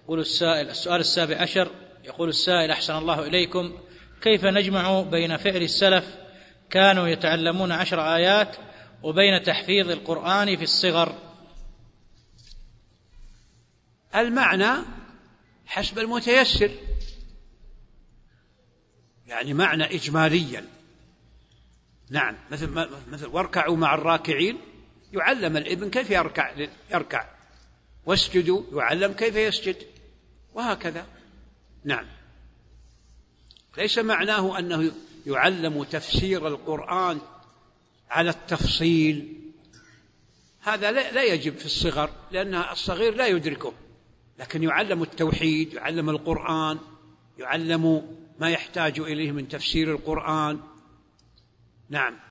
يقول السؤال 17. يقول السائل: أحسن الله إليكم، كيف نجمع بين فعل السلف كانوا يتعلمون 10 آيات وبين تحفيظ القرآن في الصغر؟ المعنى حسب المتيسر، يعني معنى إجماليا. نعم، مثل واركعوا مع الراكعين، يعلم الابن كيف يركع، واسجدوا يعلم كيف يسجد، وهكذا. نعم، ليس معناه أنه يعلم تفسير القرآن على التفصيل، هذا لا يجب في الصغر، لأن الصغير لا يدركه، لكن يعلم التوحيد، يعلم القرآن، يعلم ما يحتاج إليه من تفسير القرآن. نعم.